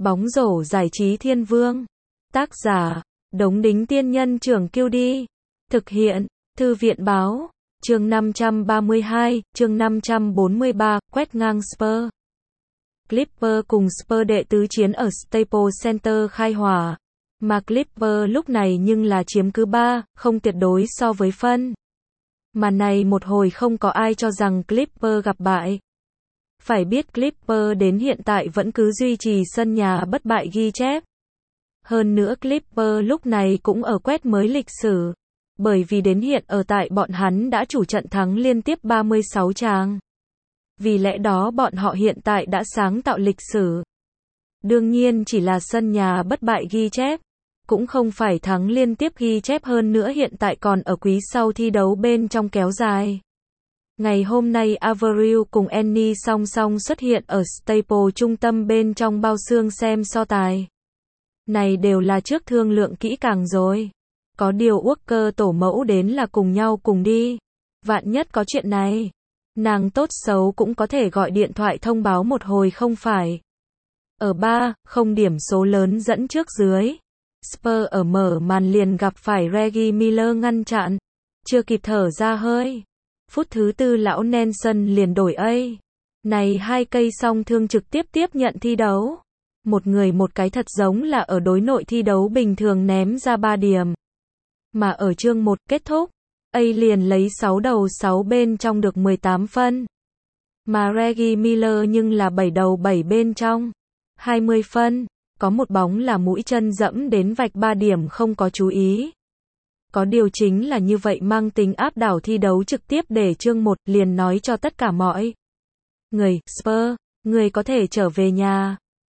Bóng rổ giải trí thiên vương. Tác giả, Đống Đính Tiên Nhân Trưởng Kiêu Đi. Thực hiện, Thư viện Báo. Chương 532, chương 543, quét ngang Spurs. Clippers cùng Spurs đệ tứ chiến ở Staples Center khai hỏa. Mà Clippers lúc này nhưng là chiếm cứ 3, không tuyệt đối so với phân. Mà này một hồi không có ai cho rằng Clippers gặp bại. Phải biết Clippers đến hiện tại vẫn cứ duy trì sân nhà bất bại ghi chép. Hơn nữa Clippers lúc này cũng ở quét mới lịch sử. Bởi vì đến hiện ở tại bọn hắn đã chủ trận thắng liên tiếp 36 tràng. Vì lẽ đó bọn họ hiện tại đã sáng tạo lịch sử. Đương nhiên chỉ là sân nhà bất bại ghi chép. Cũng không phải thắng liên tiếp ghi chép, hơn nữa hiện tại còn ở quý sau thi đấu bên trong kéo dài. Ngày hôm nay Avril cùng Annie song song xuất hiện ở Staples trung tâm bên trong bao xương xem so tài. Này đều là trước thương lượng kỹ càng rồi. Có điều Walker tổ mẫu đến là cùng nhau cùng đi. Vạn nhất có chuyện này, nàng tốt xấu cũng có thể gọi điện thoại thông báo một hồi không phải. Ở 3-0 điểm số lớn dẫn trước dưới. Spurs ở mở màn liền gặp phải Reggie Miller ngăn chặn. Chưa kịp thở ra hơi. Phút thứ 4 lão Nelson liền đổi này 2 cây song thương trực tiếp tiếp nhận thi đấu. Một người một cái thật giống là ở đối nội thi đấu bình thường ném ra 3 điểm. Mà ở chương 1 kết thúc, liền lấy 6 đầu 6 bên trong được 18 phân. Mà Reggie Miller nhưng là 7 đầu 7 bên trong 20 phân. Có một bóng là mũi chân dẫm đến vạch 3 điểm không có chú ý. Có điều chính là như vậy mang tính áp đảo thi đấu trực tiếp để chương 1 liền nói cho tất cả mọi người, Spurs, người có thể trở về nhà.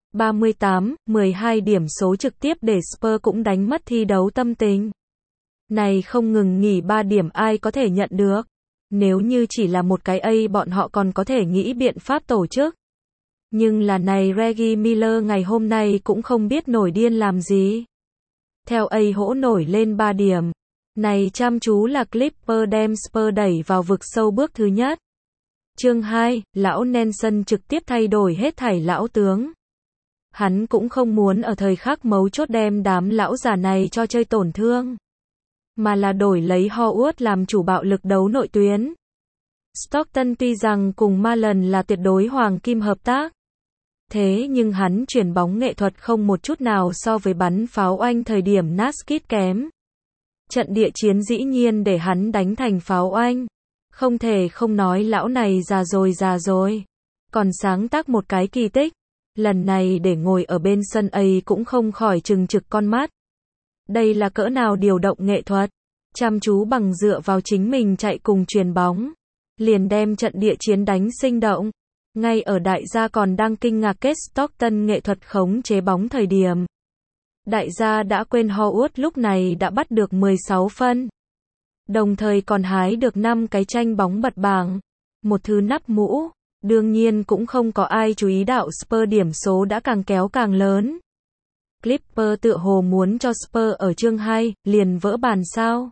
38-12 điểm số trực tiếp để Spurs cũng đánh mất thi đấu tâm tình. Này không ngừng nghỉ 3 điểm ai có thể nhận được. Nếu như chỉ là một cái bọn họ còn có thể nghĩ biện pháp tổ chức. Nhưng là này Reggie Miller ngày hôm nay cũng không biết nổi điên làm gì. Theo hỗ nổi lên 3 điểm. Này chăm chú là Clippers đem Spurs đẩy vào vực sâu bước thứ nhất. Chương 2, lão Nelson trực tiếp thay đổi hết thảy lão tướng. Hắn cũng không muốn ở thời khắc mấu chốt đem đám lão già này cho chơi tổn thương. Mà là đổi lấy Howard làm chủ bạo lực đấu nội tuyến. Stockton tuy rằng cùng Marlon là tuyệt đối hoàng kim hợp tác. Thế nhưng hắn chuyển bóng nghệ thuật không một chút nào so với bắn pháo oanh thời điểm Naskit kém. Trận địa chiến dĩ nhiên để hắn đánh thành pháo oanh. Không thể không nói lão này già rồi. Còn sáng tác một cái kỳ tích. Lần này để ngồi ở bên sân cũng không khỏi trừng trực con mắt. Đây là cỡ nào điều động nghệ thuật. Chăm chú bằng dựa vào chính mình chạy cùng chuyền bóng. Liền đem trận địa chiến đánh sinh động. Ngay ở đại gia còn đang kinh ngạc kết Stockton nghệ thuật khống chế bóng thời điểm. Đại gia đã quên Howard lúc này đã bắt được 16 phân. Đồng thời còn hái được 5 cái tranh bóng bật bảng. Một thứ nắp mũ. Đương nhiên cũng không có ai chú ý đạo Spurs điểm số đã càng kéo càng lớn. Clippers tựa hồ muốn cho Spurs ở chương 2 liền vỡ bàn sao.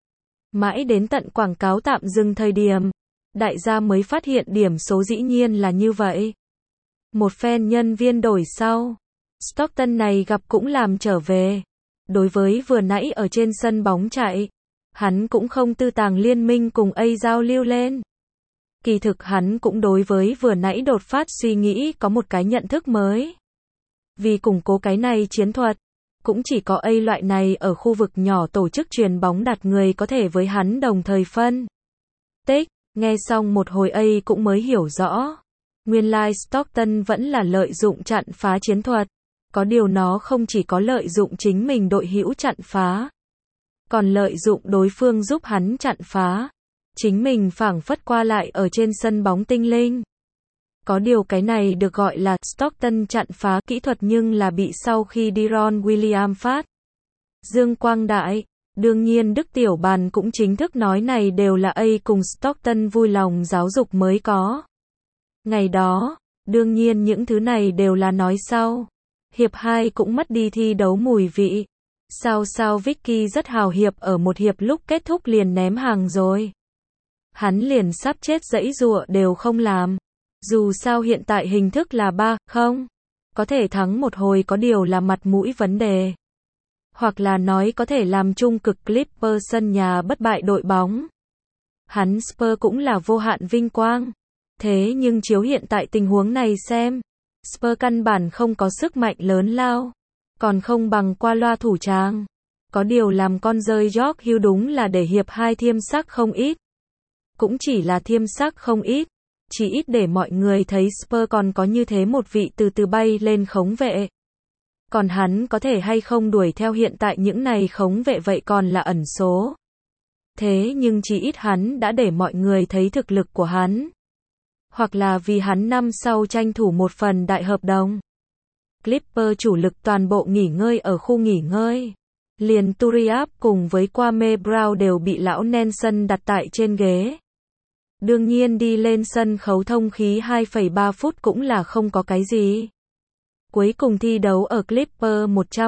Mãi đến tận quảng cáo tạm dừng thời điểm. Đại gia mới phát hiện điểm số dĩ nhiên là như vậy. Một phen nhân viên đổi sau. Stockton này gặp cũng làm trở về. Đối với vừa nãy ở trên sân bóng chạy. Hắn cũng không tư tàng liên minh cùng giao lưu lên. Kỳ thực hắn cũng đối với vừa nãy đột phát suy nghĩ có một cái nhận thức mới. Vì củng cố cái này chiến thuật. Cũng chỉ có loại này ở khu vực nhỏ tổ chức chuyền bóng đặt người có thể với hắn đồng thời phân tích. Nghe xong một hồi cũng mới hiểu rõ. Nguyên lai Stockton vẫn là lợi dụng chặn phá chiến thuật. Có điều nó không chỉ có lợi dụng chính mình đội hữu chặn phá. Còn lợi dụng đối phương giúp hắn chặn phá. Chính mình phảng phất qua lại ở trên sân bóng tinh linh. Có điều cái này được gọi là Stockton chặn phá kỹ thuật nhưng là bị sau khi Deron Williams phát dương quang đại. Đương nhiên Đức Tiểu Bàn cũng chính thức nói này đều là cùng Stockton vui lòng giáo dục mới có. Ngày đó, đương nhiên những thứ này đều là nói sau. Hiệp 2 cũng mất đi thi đấu mùi vị. Sao Vicky rất hào hiệp ở một hiệp lúc kết thúc liền ném hàng rồi. Hắn liền sắp chết giãy giụa đều không làm. Dù sao hiện tại hình thức là 3-0. Có thể thắng một hồi có điều là mặt mũi vấn đề. Hoặc là nói có thể làm chung cực Clippers sân nhà bất bại đội bóng. Hắn Spurs cũng là vô hạn vinh quang. Thế nhưng chiếu hiện tại tình huống này xem, Spurs căn bản không có sức mạnh lớn lao, còn không bằng qua loa thủ tràng. Có điều làm con rơi York Hill đúng là để hiệp 2 thiêm sắc không ít. Cũng chỉ là thiêm sắc không ít, chỉ ít để mọi người thấy Spurs còn có như thế một vị từ từ bay lên khống vệ. Còn hắn có thể hay không đuổi theo hiện tại những này khống vệ vậy còn là ẩn số. Thế nhưng chỉ ít hắn đã để mọi người thấy thực lực của hắn. Hoặc là vì hắn năm sau tranh thủ một phần đại hợp đồng. Clippers chủ lực toàn bộ nghỉ ngơi ở khu nghỉ ngơi. Liền Turiaf cùng với Kwame Brown đều bị lão Nelson đặt tại trên ghế. Đương nhiên đi lên sân khấu thông khí 2,3 phút cũng là không có cái gì. Cuối cùng thi đấu ở Clippers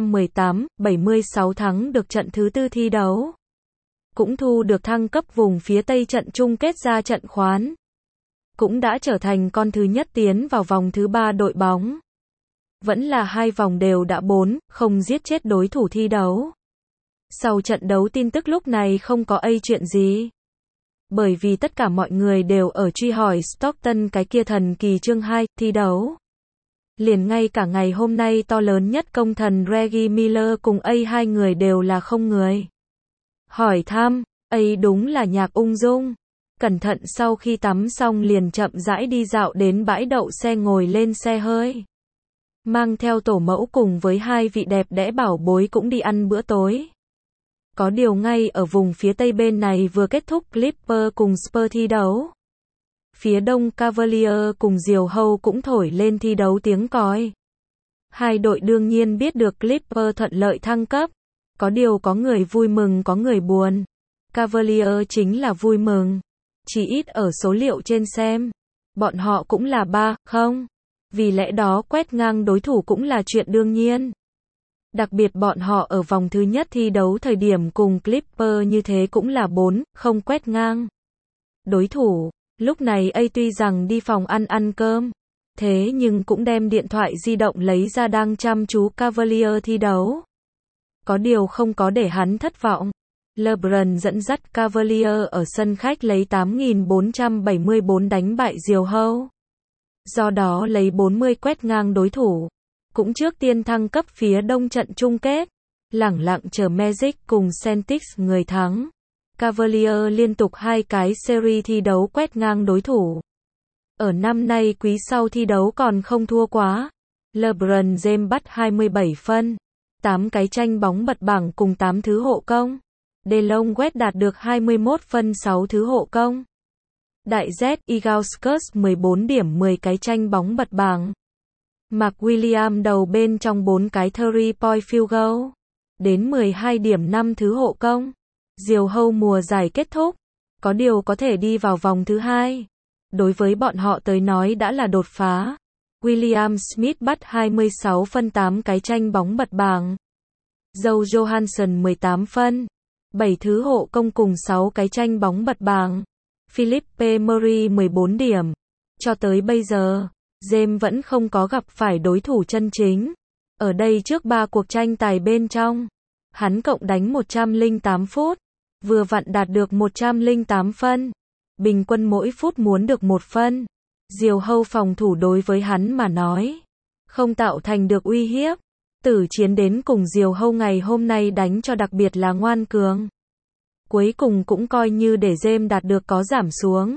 118-76 thắng được trận thứ 4 thi đấu. Cũng thu được thăng cấp vùng phía Tây trận chung kết ra trận khoán. Cũng đã trở thành con thứ nhất tiến vào vòng thứ 3 đội bóng. Vẫn là 2 vòng đều đã 4, không giết chết đối thủ thi đấu. Sau trận đấu tin tức lúc này không có chuyện gì. Bởi vì tất cả mọi người đều ở truy hỏi Stockton cái kia thần kỳ chương 2, thi đấu. Liền ngay cả ngày hôm nay to lớn nhất công thần Reggie Miller cùng hai người đều là không người. Hỏi thăm, đúng là Nhạc ung dung. Cẩn thận sau khi tắm xong liền chậm rãi đi dạo đến bãi đậu xe ngồi lên xe hơi. Mang theo tổ mẫu cùng với 2 vị đẹp đẽ bảo bối cũng đi ăn bữa tối. Có điều ngay ở vùng phía Tây bên này vừa kết thúc Clippers cùng Spurs thi đấu. Phía Đông Cavaliers cùng Diều Hâu cũng thổi lên thi đấu tiếng còi. Hai đội đương nhiên biết được Clippers thuận lợi thăng cấp. Có điều có người vui mừng có người buồn. Cavaliers chính là vui mừng. Chỉ ít ở số liệu trên xem. Bọn họ cũng là 3-0. Vì lẽ đó quét ngang đối thủ cũng là chuyện đương nhiên. Đặc biệt bọn họ ở vòng thứ nhất thi đấu thời điểm cùng Clippers như thế cũng là 4-0 quét ngang. Đối thủ, lúc này tuy rằng đi phòng ăn cơm, thế nhưng cũng đem điện thoại di động lấy ra đang chăm chú Cavaliers thi đấu. Có điều không có để hắn thất vọng. LeBron dẫn dắt Cavaliers ở sân khách lấy 8.474 đánh bại Diều Hâu. Do đó lấy 40 quét ngang đối thủ. Cũng trước tiên thăng cấp phía Đông trận chung kết. Lẳng lặng chờ Magic cùng Celtics người thắng. Cavaliers liên tục 2 cái series thi đấu quét ngang đối thủ. Ở năm nay quý sau thi đấu còn không thua quá. LeBron James bắt 27 phân. 8 cái tranh bóng bật bảng cùng 8 thứ hộ công. DeLon West đạt được 21 phân 6 thứ hộ công. Đại Z Ilgauskas 14 điểm 10 cái tranh bóng bật bảng. Mark Williams đầu bên trong 4 cái 3-point field goal. Đến 12 điểm 5 thứ hộ công. Diều Hâu mùa giải kết thúc. Có điều có thể đi vào vòng thứ 2. Đối với bọn họ tới nói đã là đột phá. William Smith bắt 26 phân 8 cái tranh bóng bật bảng. Joe Johansson 18 phân. 7 thứ hộ công cùng 6 cái tranh bóng bật bảng. Philippe Murray 14 điểm. Cho tới bây giờ, James vẫn không có gặp phải đối thủ chân chính. Ở đây trước 3 cuộc tranh tài bên trong, hắn cộng đánh 108 phút, vừa vặn đạt được 108 phân. Bình quân mỗi phút muốn được 1 phân. Diều Hâu phòng thủ đối với hắn mà nói, không tạo thành được uy hiếp. Tử chiến đến cùng Diều Hâu ngày hôm nay đánh cho đặc biệt là ngoan cường. Cuối cùng cũng coi như để James đạt được có giảm xuống.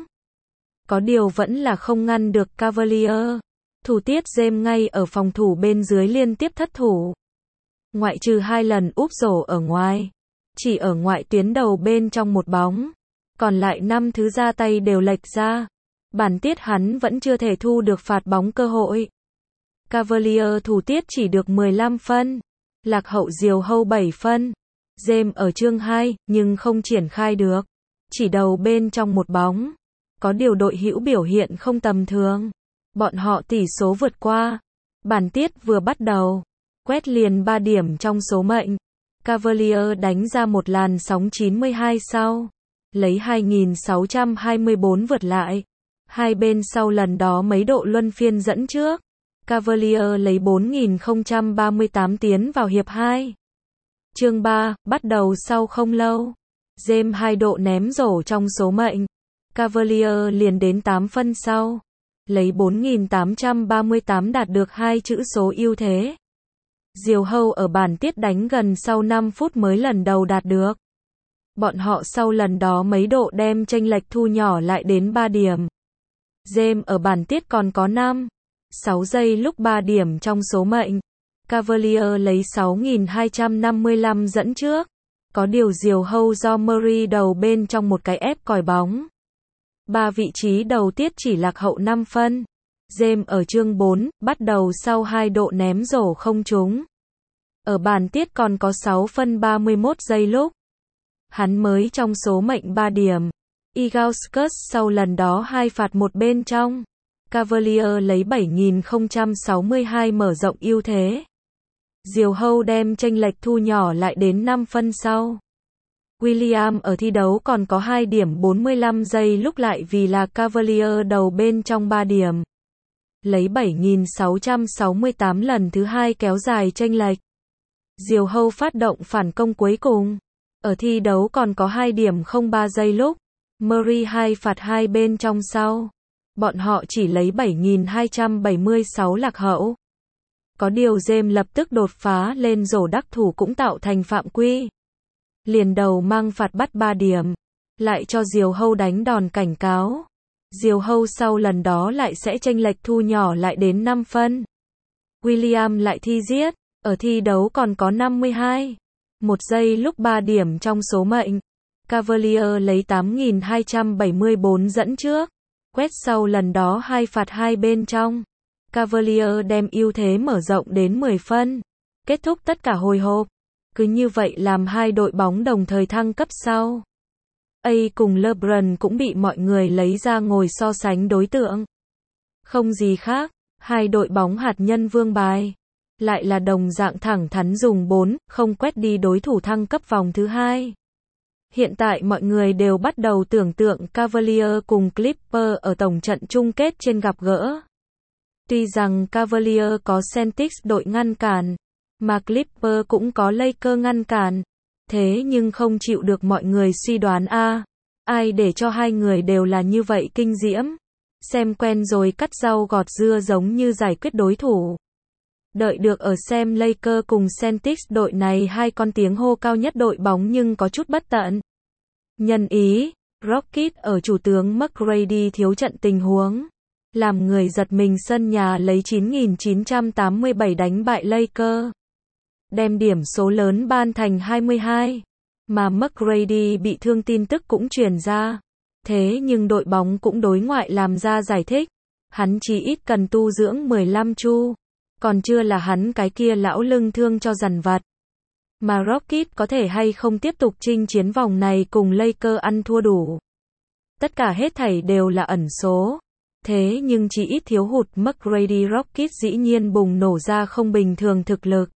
Có điều vẫn là không ngăn được Cavaliers. Thủ tiết James ngay ở phòng thủ bên dưới liên tiếp thất thủ. Ngoại trừ 2 lần úp rổ ở ngoài. Chỉ ở ngoại tuyến đầu bên trong một bóng. Còn lại 5 thứ ra tay đều lệch ra. Bản tiết hắn vẫn chưa thể thu được phạt bóng cơ hội. Cavaliers thủ tiết chỉ được 15 phân. Lạc hậu Diều Hâu 7 phân. James ở chương 2, nhưng không triển khai được. Chỉ đầu bên trong một bóng. Có điều đội hữu biểu hiện không tầm thường. Bọn họ tỷ số vượt qua. Bản tiết vừa bắt đầu. Quét liền 3 điểm trong số mệnh. Cavaliers đánh ra một làn sóng 92 sau. Lấy 2.624 vượt lại. Hai bên sau lần đó mấy độ luân phiên dẫn trước. Cavaliers lấy 4.038 tiến vào hiệp 2. Chương 3, bắt đầu sau không lâu. James 2 độ ném rổ trong số mệnh. Cavaliers liền đến 8 phân sau. Lấy 4.838 đạt được 2 chữ số ưu thế. Diều hâu ở bản tiết đánh gần sau 5 phút mới lần đầu đạt được. Bọn họ sau lần đó mấy độ đem chênh lệch thu nhỏ lại đến 3 điểm. James ở bản tiết còn có 6 giây lúc 3 điểm trong số mệnh. Cavaliers lấy 6.255 dẫn trước. Có điều diều hâu do Murray đầu bên trong một cái ép còi bóng. 3 vị trí đầu tiết chỉ lạc hậu 5 phân. James ở chương 4, bắt đầu sau 2 độ ném rổ không trúng. Ở bàn tiết còn có 6 phân 31 giây lúc. Hắn mới trong số mệnh 3 điểm. Ilgauskas sau lần đó 2 phạt một bên trong. Cavaliers lấy 7.062 mở rộng ưu thế. Diều hâu đem chênh lệch thu nhỏ lại đến 5 phân sau. William ở thi đấu còn có 2 điểm 45 giây lúc lại vì là Cavaliers đầu bên trong 3 điểm. Lấy 7.668 lần thứ 2 kéo dài chênh lệch. Diều hâu phát động phản công cuối cùng. Ở thi đấu còn có 2 điểm 03 giây lúc. Murray 2 phạt 2 bên trong sau. Bọn họ chỉ lấy 7.276 lạc hậu. Có điều James lập tức đột phá lên rổ đắc thủ cũng tạo thành phạm quy. Liền đầu mang phạt bắt 3 điểm. Lại cho diều hâu đánh đòn cảnh cáo. Diều hâu sau lần đó lại sẽ chênh lệch thu nhỏ lại đến 5 phân. William lại thi giết. Ở thi đấu còn có 1 giây lúc 3 điểm trong số mệnh. Cavaliers lấy 8.274 dẫn trước. Quét sau lần đó 2 phạt 2 bên trong. Cavaliers đem ưu thế mở rộng đến 10 phân. Kết thúc tất cả hồi hộp. Cứ như vậy làm hai đội bóng đồng thời thăng cấp sau. A cùng LeBron cũng bị mọi người lấy ra ngồi so sánh đối tượng. Không gì khác, hai đội bóng hạt nhân vương bài. Lại là đồng dạng thẳng thắn dùng 4-0 quét đi đối thủ thăng cấp vòng thứ 2. Hiện tại mọi người đều bắt đầu tưởng tượng Cavaliers cùng Clippers ở tổng trận chung kết trên gặp gỡ. Tuy rằng Cavaliers có Celtics đội ngăn cản, mà Clippers cũng có Lakers ngăn cản. Thế nhưng không chịu được mọi người suy đoán ai để cho hai người đều là như vậy kinh diễm. Xem quen rồi cắt rau gọt dưa giống như giải quyết đối thủ. Đợi được ở xem Lakers cùng Celtics đội này hai con tiếng hô cao nhất đội bóng nhưng có chút bất tận. Nhân ý, Rockets ở chủ tướng McGrady thiếu trận tình huống. Làm người giật mình sân nhà lấy 9.987 đánh bại Lakers. Đem điểm số lớn ban thành 22. Mà McGrady bị thương tin tức cũng truyền ra. Thế nhưng đội bóng cũng đối ngoại làm ra giải thích. Hắn chỉ ít cần tu dưỡng 15 chu. Còn chưa là hắn cái kia lão lưng thương cho dằn vặt. Mà Rockets có thể hay không tiếp tục chinh chiến vòng này cùng Lakers ăn thua đủ. Tất cả hết thảy đều là ẩn số. Thế nhưng chỉ ít thiếu hụt McGrady Rockets dĩ nhiên bùng nổ ra không bình thường thực lực.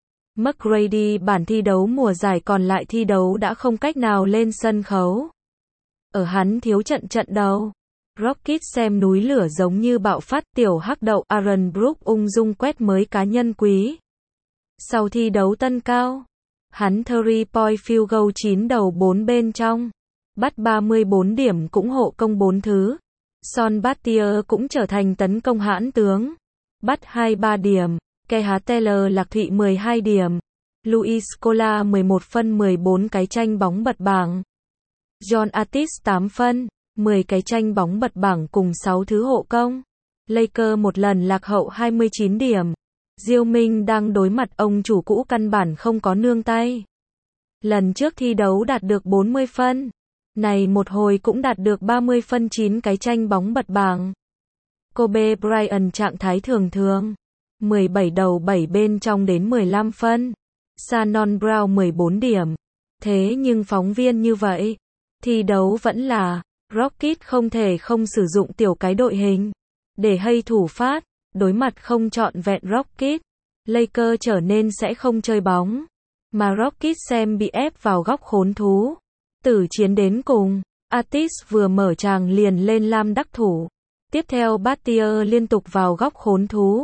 McGrady bản thi đấu mùa giải còn lại thi đấu đã không cách nào lên sân khấu. Ở hắn thiếu trận đầu. Rockets xem núi lửa giống như bạo phát tiểu hắc đậu Aaron Brooks ung dung quét mới cá nhân quý. Sau thi đấu tân cao, hắn 3-point field goal 9 đầu 4 bên trong. Bắt 34 điểm cũng hộ công 4 thứ. Son Battier cũng trở thành tấn công hãn tướng. Bắt 23 điểm. Keith Taylor lạc thụy 12 điểm. Luis Scola 11 phân 14 cái tranh bóng bật bảng. John Artis 8 phân, 10 cái tranh bóng bật bảng cùng 6 thứ hộ công. Lakers một lần lạc hậu 29 điểm. Diêu Minh đang đối mặt ông chủ cũ căn bản không có nương tay. Lần trước thi đấu đạt được 40 phân. Này một hồi cũng đạt được 30 phân 9 cái tranh bóng bật bảng. Kobe Bryant trạng thái thường. 17 đầu 7 bên trong đến 15 phân. Shannon Brown 14 điểm. Thế nhưng phóng viên như vậy, thi đấu vẫn là Rockets không thể không sử dụng tiểu cái đội hình để hay thủ phát, đối mặt không trọn vẹn Rockets. Lakers trở nên sẽ không chơi bóng, mà Rockets xem bị ép vào góc khốn thú. Tử chiến đến cùng, Artis vừa mở tràng liền lên lam đắc thủ. Tiếp theo Battier liên tục vào góc khốn thú.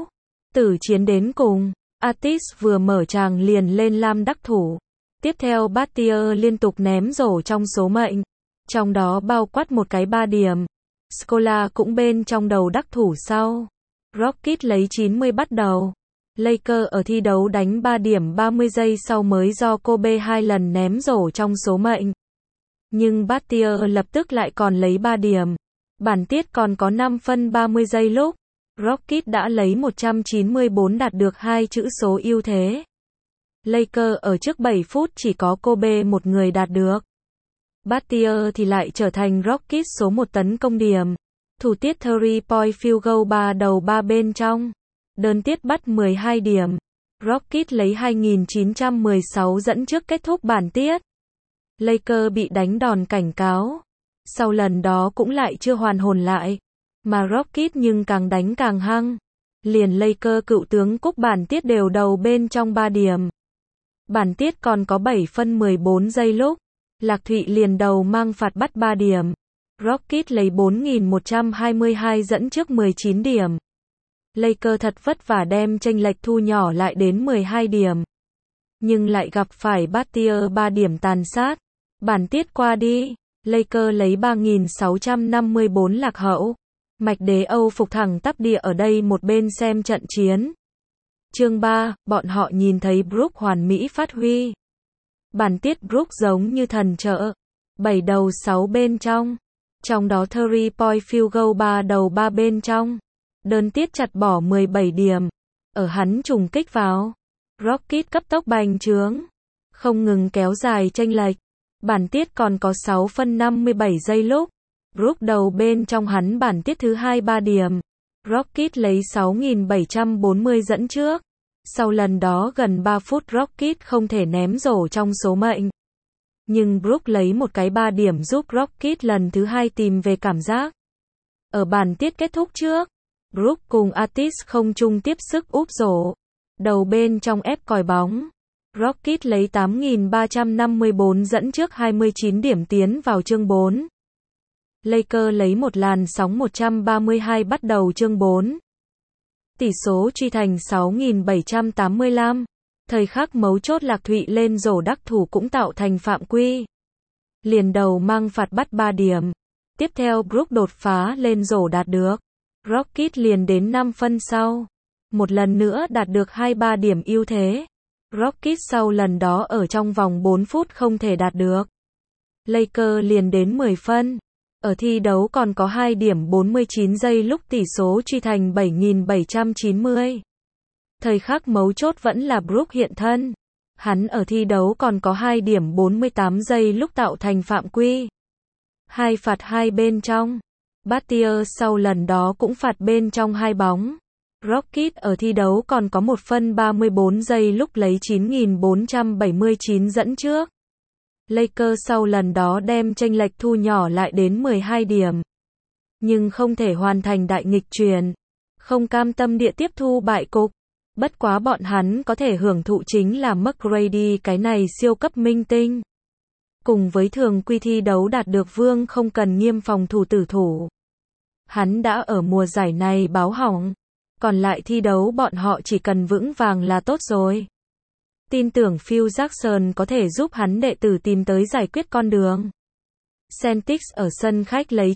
Tử chiến đến cùng, Atis vừa mở tràng liền lên lam đắc thủ. Tiếp theo Battier liên tục ném rổ trong số mệnh, trong đó bao quát một cái 3 điểm. Scola cũng bên trong đầu đắc thủ sau. Rockets lấy 90 bắt đầu. Lakers ở thi đấu đánh 3 điểm 30 giây sau mới do Kobe 2 lần ném rổ trong số mệnh. Nhưng Battier lập tức lại còn lấy 3 điểm. Bản tiết còn có 5 phân 30 giây lúc Rockets đã lấy 194 đạt được 2 chữ số ưu thế. Lakers ở trước 7 phút chỉ có Kobe một người đạt được. Battier thì lại trở thành Rockets số 1 tấn công điểm. Thủ tiết 3-point field goal 3 đầu 3 bên trong. Đơn tiết bắt 12 điểm. Rockets lấy 2.916 dẫn trước kết thúc bản tiết. Lakers bị đánh đòn cảnh cáo. Sau lần đó cũng lại chưa hoàn hồn lại. Mà Rockets nhưng càng đánh càng hăng. Liền Lakers cựu tướng cúc bản tiết đều đầu bên trong 3 điểm. Bản tiết còn có 7 phân 14 giây lúc Lạc Thụy liền đầu mang phạt bắt 3 điểm. Rockets lấy 4.122 dẫn trước 19 điểm. Lakers thật vất vả đem chênh lệch thu nhỏ lại đến 12 điểm. Nhưng lại gặp phải Battier 3 điểm tàn sát. Bản tiết qua đi, Lakers lấy 3.654 lạc hậu. Mạch Đế Âu phục thẳng tắp địa ở đây một bên xem trận chiến. Chương 3, bọn họ nhìn thấy Brook hoàn mỹ phát huy. Bản tiết Brook giống như thần trợ. 7 đầu 6 bên trong. Trong đó 3-point field goal 3 đầu 3 bên trong. Đơn tiết chặt bỏ 17 điểm. Ở hắn trùng kích vào. Rockets cấp tốc bành trướng. Không ngừng kéo dài chênh lệch. Bản tiết còn có 6 phân 57 giây lúc Brook đầu bên trong hắn bản tiết thứ 2 3 điểm. Rockets lấy 6.740 dẫn trước. Sau lần đó gần 3 phút Rockets không thể ném rổ trong số mệnh. Nhưng Brook lấy một cái 3 điểm giúp Rockets lần thứ 2 tìm về cảm giác. Ở bản tiết kết thúc trước, Brook cùng Atis không chung tiếp sức úp rổ. Đầu bên trong ép còi bóng. Rockets lấy 8.354 dẫn trước 29 điểm tiến vào chương 4. Lakers lấy một làn sóng 132 bắt đầu chương 4. Tỷ số truy thành 6.785. Thời khắc mấu chốt Lạc Thụy lên rổ đắc thủ cũng tạo thành phạm quy. Liền đầu mang phạt bắt 3 điểm. Tiếp theo Brook đột phá lên rổ đạt được. Rockets liền đến 5 phân sau. Một lần nữa đạt được 2-3 điểm ưu thế. Rockets sau lần đó ở trong vòng 4 phút không thể đạt được. Lakers liền đến 10 phân. Ở thi đấu còn có 2 điểm 49 giây lúc tỷ số truy thành 7.790. Thời khắc mấu chốt vẫn là Brook hiện thân. Hắn ở thi đấu còn có 2 điểm 48 giây lúc tạo thành phạm quy. 2 phạt 2 bên trong. Battier sau lần đó cũng phạt bên trong 2 bóng. Rockets ở thi đấu còn có 1 phân 34 giây lúc lấy 9.479 dẫn trước. Lakers sau lần đó đem chênh lệch thu nhỏ lại đến 12 điểm. Nhưng không thể hoàn thành đại nghịch chuyển. Không cam tâm địa tiếp thu bại cục. Bất quá bọn hắn có thể hưởng thụ chính là McGrady cái này siêu cấp minh tinh. Cùng với thường quy thi đấu đạt được vương không cần nghiêm phòng thủ tử thủ. Hắn đã ở mùa giải này báo hỏng. Còn lại thi đấu bọn họ chỉ cần vững vàng là tốt rồi. Tin tưởng Phil Jackson có thể giúp hắn đệ tử tìm tới giải quyết con đường. Celtics ở sân khách lấy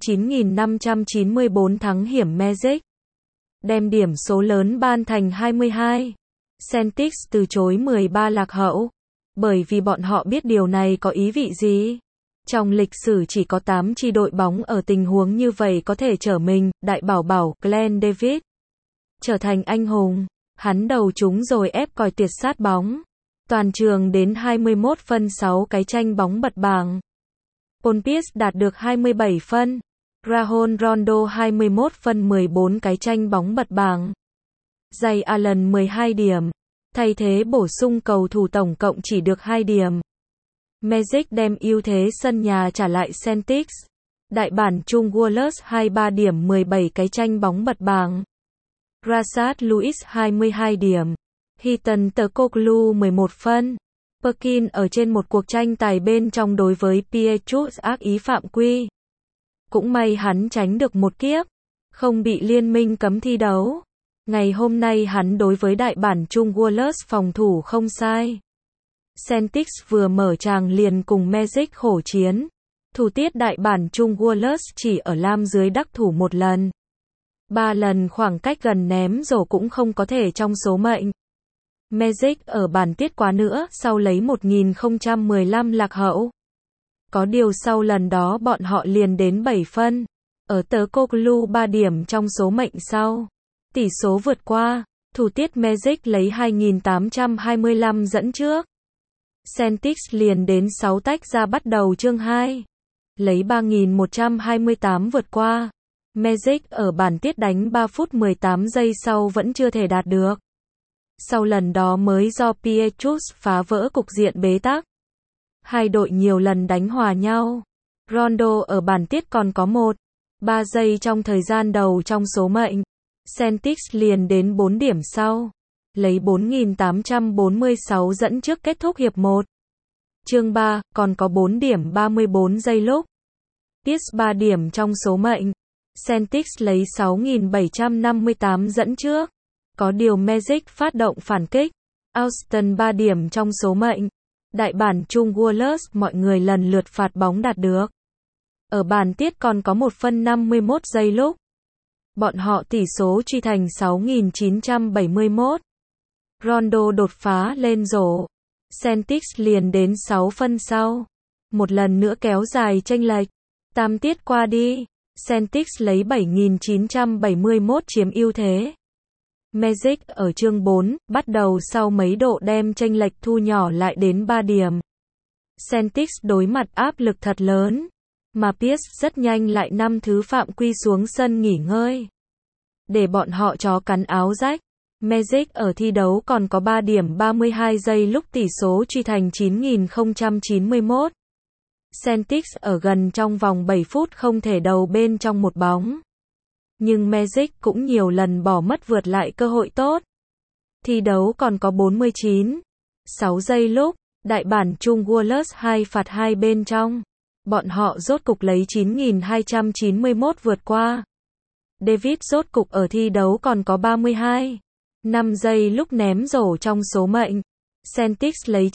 9.594 thắng hiểm Magic. Đem điểm số lớn ban thành 22. Celtics từ chối 13 lạc hậu. Bởi vì bọn họ biết điều này có ý vị gì. Trong lịch sử chỉ có 8 chi đội bóng ở tình huống như vậy có thể trở mình, đại bảo bảo, Glenn Davis. Trở thành anh hùng. Hắn đầu chúng rồi ép còi tuyệt sát bóng. Toàn trường đến 21 phân 6 cái tranh bóng bật bảng. Paul Pierce đạt được 27 phân. Rajon Rondo 21 phân 14 cái tranh bóng bật bảng. Ray Allen 12 điểm. Thay thế bổ sung cầu thủ tổng cộng chỉ được 2 điểm. Magic đem ưu thế sân nhà trả lại Celtics. Đại bản chung Wallace 23 điểm 17 cái tranh bóng bật bảng. Rashard Lewis 22 điểm. Heaton Turkoglu 11 phân. Perkins ở trên một cuộc tranh tài bên trong đối với Pietrus ác ý phạm quy. Cũng may hắn tránh được một kiếp. Không bị liên minh cấm thi đấu. Ngày hôm nay hắn đối với đại bản chung Wallace phòng thủ không sai. Celtics vừa mở tràng liền cùng Magic khổ chiến. Thủ tiết đại bản chung Wallace chỉ ở lam dưới đắc thủ một lần. 3 lần khoảng cách gần ném rổ cũng không có thể trong số mệnh. Magic ở bản tiết quá nữa sau lấy 1015 lạc hậu. Có điều sau lần đó bọn họ liền đến 7 phân. Ở tớ Koklu 3 điểm trong số mệnh sau. Tỷ số vượt qua. Thủ tiết Magic lấy 2825 dẫn trước. Celtics liền đến 6 tách ra bắt đầu chương 2. Lấy 3128 vượt qua. Magic ở bản tiết đánh 3 phút 18 giây sau vẫn chưa thể đạt được. Sau lần đó mới do Pietrus phá vỡ cục diện bế tắc. Hai đội nhiều lần đánh hòa nhau. Rondo ở bản tiết còn có 1-3 giây trong thời gian đầu trong số mệnh. Celtics liền đến 4 điểm sau. Lấy 4846 dẫn trước kết thúc hiệp 1. Chương 3, còn có 4 điểm 34 giây lúc. Pierce 3 điểm trong số mệnh. Celtics lấy 6758 dẫn trước. Có điều Magic phát động phản kích. Austin 3 điểm trong số mệnh. Đại bản chung Wallace mọi người lần lượt phạt bóng đạt được. Ở bản tiết còn có 1 phân 51 giây lúc. Bọn họ tỷ số truy thành 6971. Rondo đột phá lên rổ. Celtics liền đến 6 phân sau. Một lần nữa kéo dài chênh lệch. Tam tiết qua đi. Celtics lấy 7971 chiếm ưu thế. Magic ở chương 4, bắt đầu sau mấy độ đem chênh lệch thu nhỏ lại đến 3 điểm. Celtics đối mặt áp lực thật lớn. Mà Pierce rất nhanh lại 5 thứ phạm quy xuống sân nghỉ ngơi. Để bọn họ chó cắn áo rách. Magic ở thi đấu còn có 3 điểm 32 giây lúc tỷ số truy thành 9091. Celtics ở gần trong vòng 7 phút không thể đầu bên trong một bóng. Nhưng Magic cũng nhiều lần bỏ mất vượt lại cơ hội tốt. Thi đấu còn có 49,6 giây lúc, đại bản chung Wallace 2 phạt 2 bên trong. Bọn họ rốt cục lấy 9291 vượt qua. David rốt cục ở thi đấu còn có 32,5 giây lúc ném rổ trong số mệnh. Celtics lấy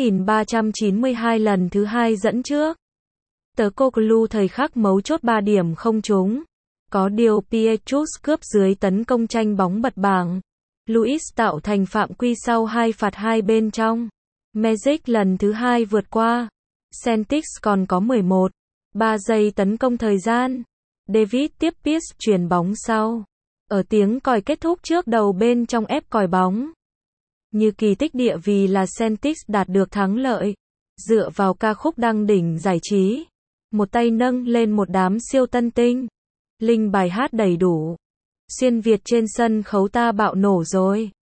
9392 lần thứ 2 dẫn trước. Tớ Koklu thời khắc mấu chốt 3 điểm không trúng. Có điều Pietrus cướp dưới tấn công tranh bóng bật bảng. Luis tạo thành phạm quy sau 2 phạt 2 bên trong. Magic lần thứ 2 vượt qua. Celtics còn có 11,3 giây tấn công thời gian. David tiếp Pierce chuyền bóng sau. Ở tiếng còi kết thúc trước đầu bên trong ép còi bóng. Như kỳ tích địa vì là Celtics đạt được thắng lợi. Dựa vào ca khúc đăng đỉnh giải trí. Một tay nâng lên một đám siêu tân tinh. Linh bài hát đầy đủ. Xuyên Việt trên sân khấu ta bạo nổ rồi.